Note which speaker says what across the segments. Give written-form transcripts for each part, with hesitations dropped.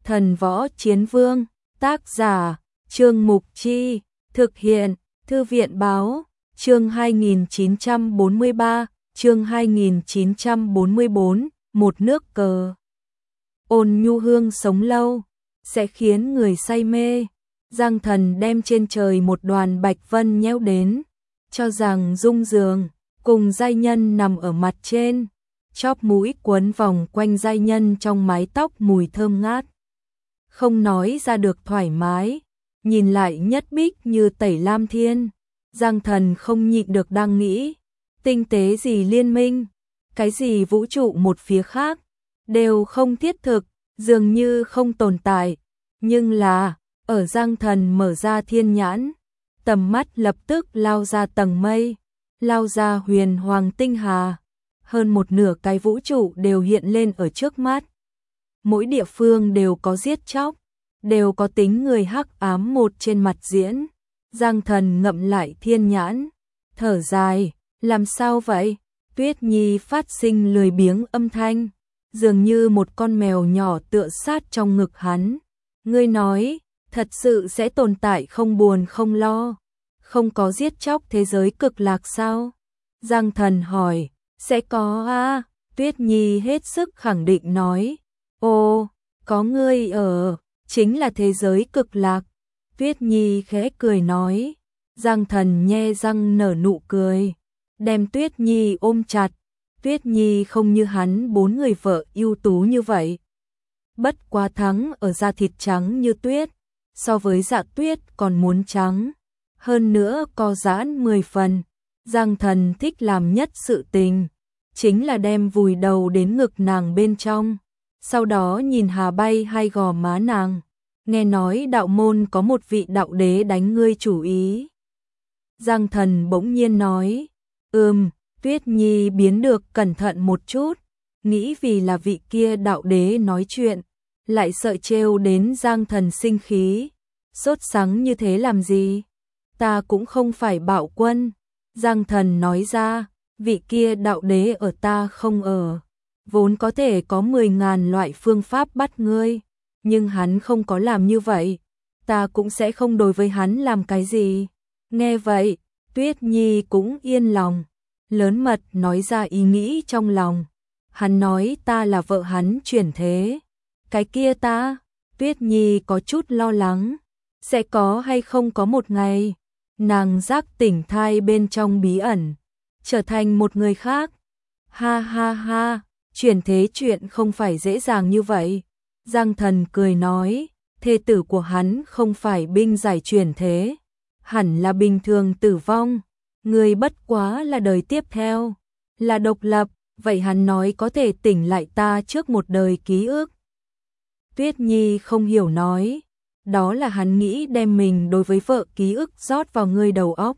Speaker 1: Thần Võ Chiến Vương, tác giả, Trương Mục Chi, thực hiện, Thư viện Báo, chương 2943, chương 2944, một nước cờ. Ôn nhu hương sống lâu, sẽ khiến người say mê. Giang Thần đem trên trời một đoàn bạch vân nhéo đến, cho rằng dung giường, cùng giai nhân nằm ở mặt trên, chóp mũi quấn vòng quanh giai nhân trong mái tóc mùi thơm ngát. Không nói ra được thoải mái, nhìn lại nhất bích như tẩy lam thiên. Giang Thần không nhịn được đang nghĩ, tinh tế gì liên minh, cái gì vũ trụ một phía khác, đều không thiết thực, dường như không tồn tại. Nhưng là, ở Giang Thần mở ra thiên nhãn, tầm mắt lập tức lao ra tầng mây, lao ra huyền hoàng tinh hà. Hơn một nửa cái vũ trụ đều hiện lên ở trước mắt. Mỗi địa phương đều có giết chóc, đều có tính người hắc ám một trên mặt diễn. Giang Thần ngậm lại thiên nhãn, thở dài, làm sao vậy? Tuyết Nhi phát sinh lười biếng âm thanh, dường như một con mèo nhỏ tựa sát trong ngực hắn. Ngươi nói, thật sự sẽ tồn tại không buồn không lo, không có giết chóc thế giới cực lạc sao? Giang Thần hỏi, sẽ có à? Tuyết Nhi hết sức khẳng định nói, ồ, có ngươi ở, chính là thế giới cực lạc. Tuyết Nhi khẽ cười nói. Giang Thần nhe răng nở nụ cười, đem Tuyết Nhi ôm chặt. Tuyết Nhi không như hắn 4 người vợ ưu tú như vậy, bất quá thắng ở da thịt trắng như tuyết, so với Dạ Tuyết còn muốn trắng, hơn nữa co giãn 10 phần. Giang Thần thích làm nhất sự tình, chính là đem vùi đầu đến ngực nàng bên trong, sau đó nhìn hà bay hai gò má nàng. Nghe nói đạo môn có một vị đạo đế đánh ngươi chủ ý. Giang Thần bỗng nhiên nói, Tuyết Nhi biến được cẩn thận một chút, nghĩ vì là vị kia đạo đế nói chuyện, lại sợ trêu đến Giang Thần sinh khí. Sốt sắng như thế làm gì? Ta cũng không phải bạo quân. Giang Thần nói ra, vị kia đạo đế ở ta không ở, vốn có thể có 10.000 loại phương pháp bắt ngươi, nhưng hắn không có làm như vậy, ta cũng sẽ không đối với hắn làm cái gì. Nghe vậy, Tuyết Nhi cũng yên lòng, lớn mật nói ra ý nghĩ trong lòng. Hắn nói ta là vợ hắn chuyển thế. Cái kia ta? Tuyết Nhi có chút lo lắng, sẽ có hay không có một ngày nàng giác tỉnh thai bên trong bí ẩn, trở thành một người khác. Ha ha ha, chuyển thế chuyện không phải dễ dàng như vậy. Giang Thần cười nói, thê tử của hắn không phải binh giải chuyển thế, hẳn là bình thường tử vong, người bất quá là đời tiếp theo, là độc lập, vậy hắn nói có thể tỉnh lại ta trước một đời ký ức. Tuyết Nhi không hiểu nói, đó là hắn nghĩ đem mình đối với vợ ký ức rót vào ngươi đầu óc,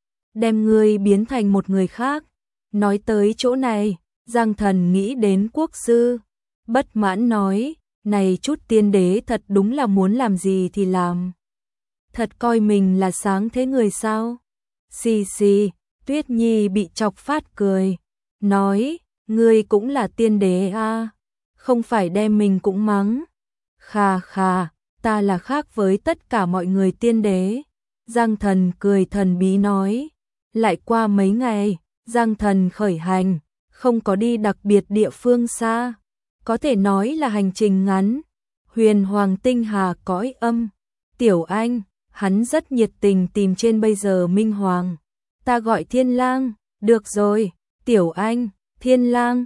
Speaker 1: đem ngươi biến thành một người khác. Nói tới chỗ này, Giang Thần nghĩ đến quốc sư, bất mãn nói, này chút tiên đế thật đúng là muốn làm gì thì làm. Thật coi mình là sáng thế người sao? Xì xì, Tuyết Nhi bị chọc phát cười, nói, ngươi cũng là tiên đế à, không phải đem mình cũng mắng. Khà khà, ta là khác với tất cả mọi người tiên đế. Giang Thần cười thần bí nói. Lại qua mấy ngày, Giang Thần khởi hành, không có đi đặc biệt địa phương xa, có thể nói là hành trình ngắn. Huyền Hoàng Tinh Hà cõi âm, Tiểu Anh, hắn rất nhiệt tình tìm trên bây giờ Minh Hoàng. Ta gọi Thiên Lang, được rồi, Tiểu Anh, Thiên Lang,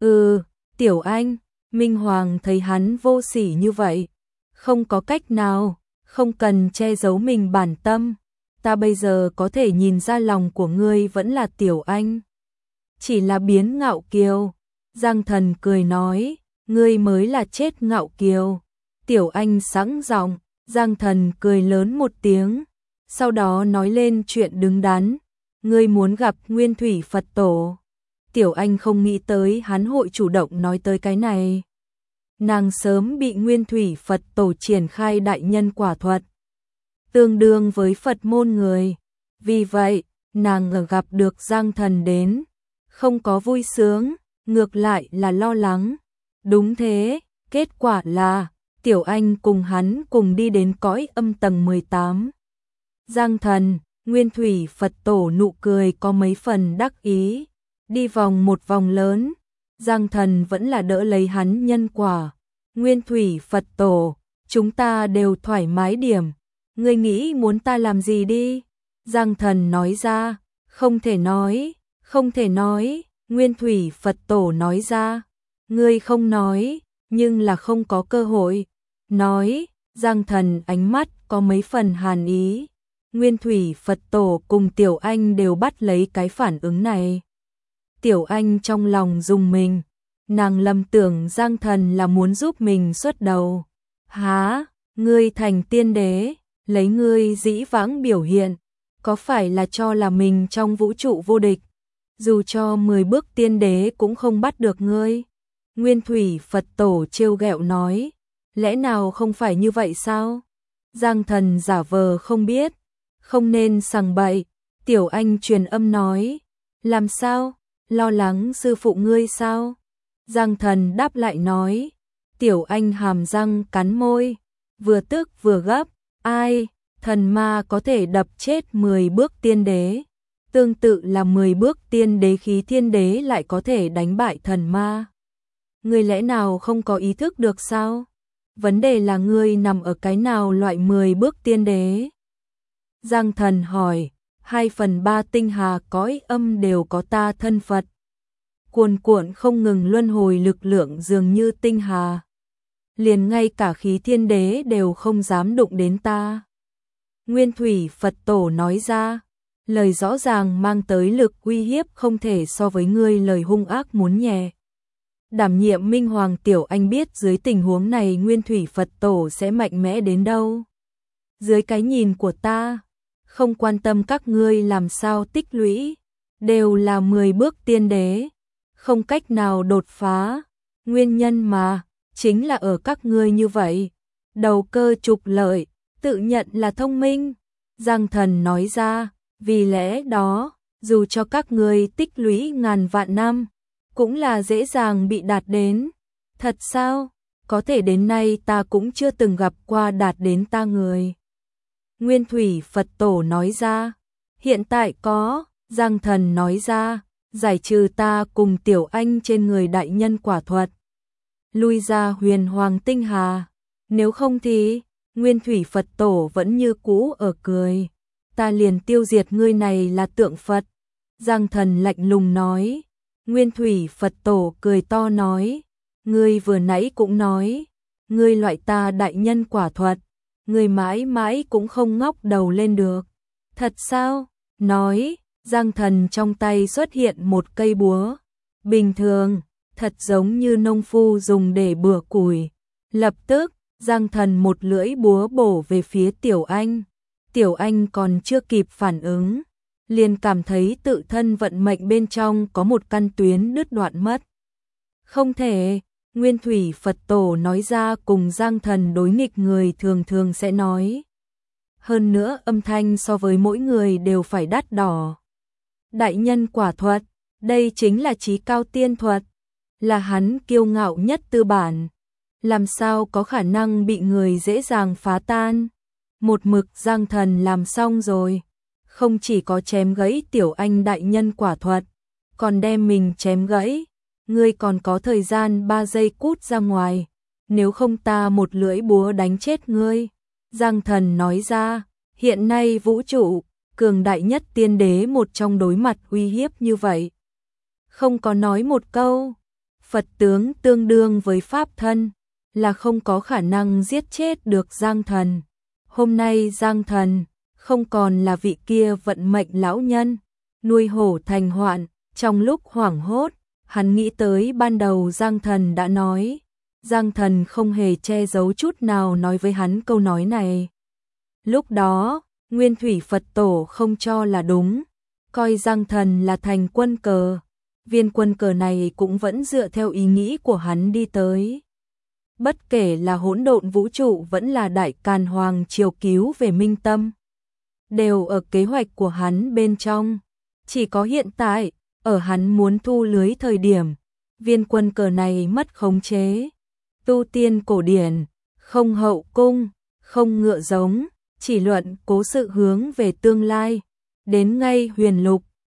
Speaker 1: Tiểu Anh. Minh Hoàng thấy hắn vô sỉ như vậy, không có cách nào, không cần che giấu mình bản tâm. Ta bây giờ có thể nhìn ra lòng của ngươi vẫn là Tiểu Anh, chỉ là biến ngạo kiều. Giang Thần cười nói, ngươi mới là chết ngạo kiều. Tiểu Anh sẵn giọng. Giang Thần cười lớn một tiếng, sau đó nói lên chuyện đứng đắn, ngươi muốn gặp Nguyên Thủy Phật Tổ. Tiểu Anh không nghĩ tới hắn hội chủ động nói tới cái này. Nàng sớm bị Nguyên Thủy Phật Tổ triển khai đại nhân quả thuật, tương đương với Phật môn người. Vì vậy, nàng ở gặp được Giang Thần đến, không có vui sướng, ngược lại là lo lắng. Đúng thế, kết quả là Tiểu Anh cùng hắn cùng đi đến cõi âm tầng 18. Giang Thần, Nguyên Thủy Phật Tổ nụ cười có mấy phần đắc ý, đi vòng một vòng lớn, Giang Thần vẫn là đỡ lấy hắn nhân quả. Nguyên Thủy Phật Tổ, chúng ta đều thoải mái điểm, ngươi nghĩ muốn ta làm gì đi? Giang Thần nói ra, không thể nói, Nguyên Thủy Phật Tổ nói ra, ngươi không nói, nhưng là không có cơ hội. Nói, Giang Thần ánh mắt có mấy phần hàn ý. Nguyên Thủy Phật Tổ cùng Tiểu Anh đều bắt lấy cái phản ứng này. Tiểu Anh trong lòng rùng mình, nàng lầm tưởng Giang Thần là muốn giúp mình xuất đầu. Há, ngươi thành tiên đế, lấy ngươi dĩ vãng biểu hiện, có phải là cho là mình trong vũ trụ vô địch, dù cho 10 bước tiên đế cũng không bắt được ngươi. Nguyên Thủy Phật Tổ trêu ghẹo nói, lẽ nào không phải như vậy sao? Giang Thần giả vờ không biết, không nên sằng bậy. Tiểu Anh truyền âm nói, làm sao, lo lắng sư phụ ngươi sao? Giang Thần đáp lại nói, Tiểu Anh hàm răng cắn môi, vừa tức vừa gấp, ai, thần ma có thể đập chết 10 bước tiên đế, tương tự là 10 bước tiên đế khí thiên đế lại có thể đánh bại thần ma. Ngươi lẽ nào không có ý thức được sao? Vấn đề là ngươi nằm ở cái nào loại 10 bước tiên đế? Giang Thần hỏi, 2/3 tinh hà cõi âm đều có ta thân Phật. Cuồn cuộn không ngừng luân hồi lực lượng dường như tinh hà. Liền ngay cả khí thiên đế đều không dám đụng đến ta. Nguyên Thủy Phật Tổ nói ra, lời rõ ràng mang tới lực uy hiếp không thể so với ngươi lời hung ác muốn nhẹ. Đảm nhiệm Minh Hoàng Tiểu Anh biết dưới tình huống này Nguyên Thủy Phật Tổ sẽ mạnh mẽ đến đâu. Dưới cái nhìn của ta, không quan tâm các ngươi làm sao tích lũy, đều là 10 bước tiên đế, không cách nào đột phá. Nguyên nhân mà, chính là ở các ngươi như vậy, đầu cơ trục lợi, tự nhận là thông minh. Giang Thần nói ra, vì lẽ đó, dù cho các ngươi tích lũy ngàn vạn năm, cũng là dễ dàng bị đạt đến. Thật sao? Có thể đến nay ta cũng chưa từng gặp qua đạt đến ta người. Nguyên Thủy Phật Tổ nói ra, hiện tại có. Giang Thần nói ra, giải trừ ta cùng Tiểu Anh trên người đại nhân quả thuật, lui ra huyền hoàng tinh hà. Nếu không thì, Nguyên Thủy Phật Tổ vẫn như cũ ở cười, ta liền tiêu diệt ngươi này là tượng Phật. Giang Thần lạnh lùng nói. Nguyên Thủy Phật Tổ cười to nói, ngươi vừa nãy cũng nói, ngươi loại ta đại nhân quả thuật, ngươi mãi mãi cũng không ngóc đầu lên được. Thật sao? Nói, Giang Thần trong tay xuất hiện một cây búa, bình thường, thật giống như nông phu dùng để bừa củi. Lập tức, Giang Thần một lưỡi búa bổ về phía Tiểu Anh. Tiểu Anh còn chưa kịp phản ứng, liền cảm thấy tự thân vận mệnh bên trong có một căn tuyến đứt đoạn mất. Không thể, Nguyên Thủy Phật Tổ nói ra cùng Giang Thần đối nghịch người thường thường sẽ nói. Hơn nữa âm thanh so với mỗi người đều phải đắt đỏ. Đại nhân quả thuật, đây chính là chí cao tiên thuật, là hắn kiêu ngạo nhất tư bản. Làm sao có khả năng bị người dễ dàng phá tan? Một mực Giang Thần làm xong rồi. Không chỉ có chém gãy Tiểu Anh đại nhân quả thuật, còn đem mình chém gãy. Ngươi còn có thời gian 3 giây cút ra ngoài, nếu không ta một lưỡi búa đánh chết ngươi. Giang Thần nói ra, hiện nay vũ trụ, cường đại nhất tiên đế một trong đối mặt uy hiếp như vậy. Không có nói một câu, Phật tướng tương đương với Pháp thân, là không có khả năng giết chết được Giang Thần. Hôm nay Giang Thần không còn là vị kia vận mệnh lão nhân, nuôi hổ thành hoạn. Trong lúc hoảng hốt, hắn nghĩ tới ban đầu Giang Thần đã nói. Giang Thần không hề che giấu chút nào nói với hắn câu nói này. Lúc đó, Nguyên Thủy Phật Tổ không cho là đúng, coi Giang Thần là thành quân cờ. Viên quân cờ này cũng vẫn dựa theo ý nghĩ của hắn đi tới. Bất kể là hỗn độn vũ trụ vẫn là đại càn hoàng triều cứu về minh tâm, đều ở kế hoạch của hắn bên trong. Chỉ có hiện tại, ở hắn muốn thu lưới thời điểm, viên quân cờ này mất khống chế. Tu tiên cổ điển, không hậu cung, không ngựa giống, chỉ luận cố sự hướng về tương lai. Đến ngay huyền lục,